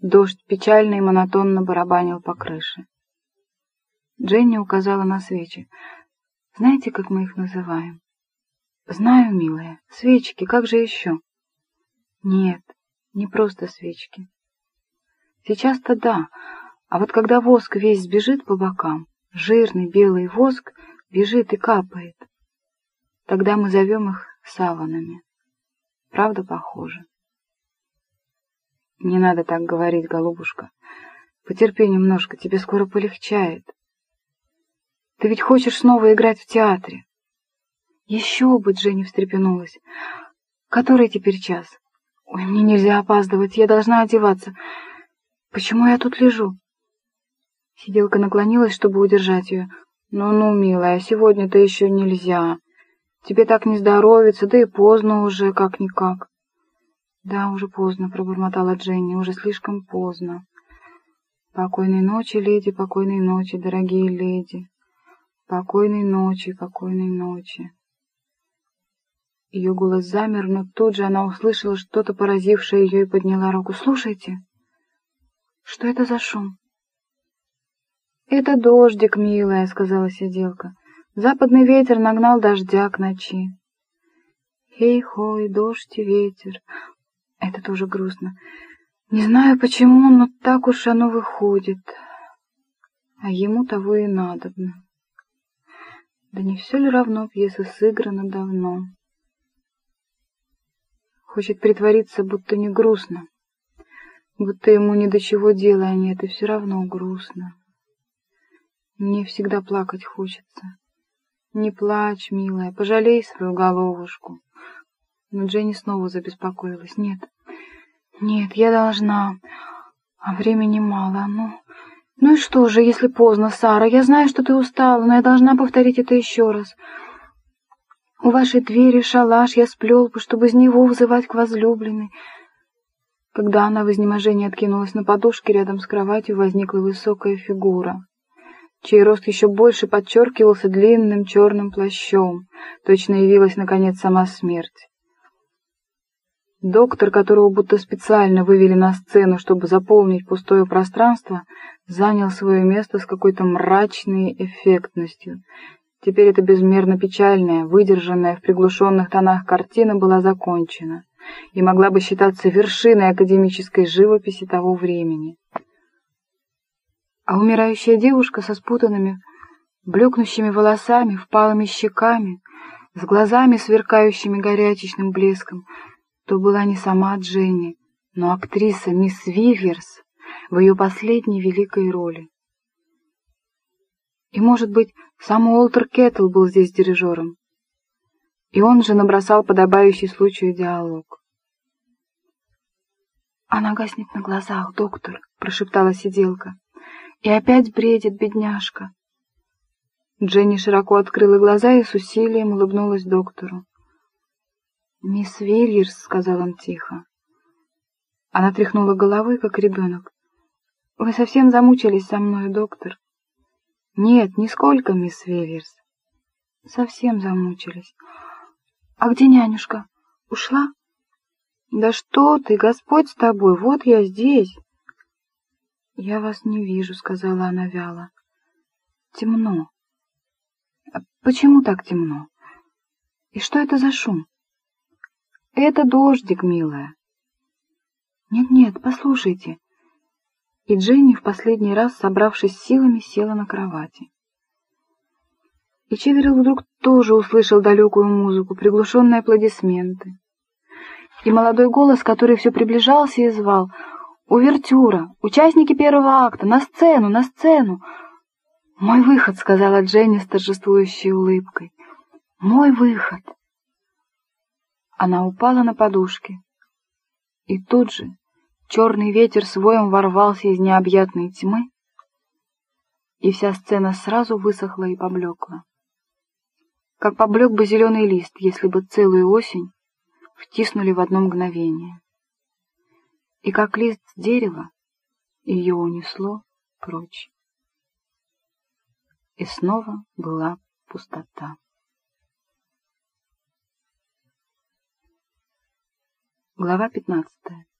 Дождь печально и монотонно барабанил по крыше. Дженни указала на свечи. «Знаете, как мы их называем?» «Знаю, милая. Свечки, как же еще?» «Нет, не просто свечки. Сейчас-то да, а вот когда воск весь сбежит по бокам, жирный белый воск бежит и капает, тогда мы зовем их саванами. Правда, похоже?» «Не надо так говорить, голубушка. Потерпи немножко, тебе скоро полегчает. Ты ведь хочешь снова играть в театре?» «Еще бы!» — Дженни встрепенулась. «Который теперь час? Ой, мне нельзя опаздывать, я должна одеваться. Почему я тут лежу?» Сиделка наклонилась, чтобы удержать ее. «Ну-ну, милая, сегодня-то еще нельзя. Тебе так не здоровится, да и поздно уже, как-никак». «Да, уже поздно», — пробормотала Дженни, — «уже слишком поздно». «Покойной ночи, леди, покойной ночи, дорогие леди. Покойной ночи, покойной ночи». Ее голос замер, но тут же она услышала что-то, поразившее ее, и подняла руку. «Слушайте, что это за шум?» «Это дождик, милая», — сказала сиделка. «Западный ветер нагнал дождя к ночи». «Хей-хой, дождь и ветер». Это тоже грустно. Не знаю почему, но так уж оно выходит. А ему того и надобно. Да не все ли равно, пьеса сыграна давно. Хочет притвориться, будто не грустно, будто ему ни до чего дела нет, и все равно грустно. Мне всегда плакать хочется. Не плачь, милая, пожалей свою головушку. Но Дженни снова забеспокоилась. Нет, я должна, а времени мало. Ну и что же, если поздно, Сара? Я знаю, что ты устала, но я должна повторить это еще раз. У вашей двери шалаш я сплел бы, чтобы из него вызывать к возлюбленной. Когда она в изнеможении откинулась на подушке, рядом с кроватью возникла высокая фигура, чей рост еще больше подчеркивался длинным черным плащом. Точно явилась, наконец, сама смерть. Доктор, которого будто специально вывели на сцену, чтобы заполнить пустое пространство, занял свое место с какой-то мрачной эффектностью. Теперь эта безмерно печальная, выдержанная в приглушенных тонах картина была закончена и могла бы считаться вершиной академической живописи того времени. А умирающая девушка со спутанными, блекнущими волосами, впалыми щеками, с глазами, сверкающими горячечным блеском, то была не сама Дженни, но актриса мисс Виверс в ее последней великой роли. И, может быть, сам Уолтер Кеттл был здесь дирижером. И он же набросал подобающий случаю диалог. «Она гаснет на глазах, доктор», — прошептала сиделка. «И опять бредит, бедняжка». Дженни широко открыла глаза и с усилием улыбнулась доктору. «Мисс Вильерс», — сказал он тихо. Она тряхнула головой, как ребенок. «Вы совсем замучились со мной, доктор?» «Нет, нисколько, мисс Вильерс. Совсем замучились. А где нянюшка? Ушла?» «Да что ты, Господь с тобой, вот я здесь». «Я вас не вижу», — сказала она вяло. «Темно». «Почему так темно? И что это за шум?» «Это дождик, милая». «Нет, послушайте». И Дженни в последний раз, собравшись силами, села на кровати. И Чеверилл вдруг тоже услышал далекую музыку, приглушенные аплодисменты. И молодой голос, который все приближался и звал: «Увертюра! Участники первого акта! На сцену! На сцену!» «Мой выход!» — сказала Дженни с торжествующей улыбкой. «Мой выход!» Она упала на подушки. И тут же черный ветер с воем ворвался из необъятной тьмы, и вся сцена сразу высохла и поблекла. Как поблек бы зеленый лист, если бы целую осень втиснули в одно мгновение. И как лист с дерева ее унесло прочь. И снова была пустота. Глава 15.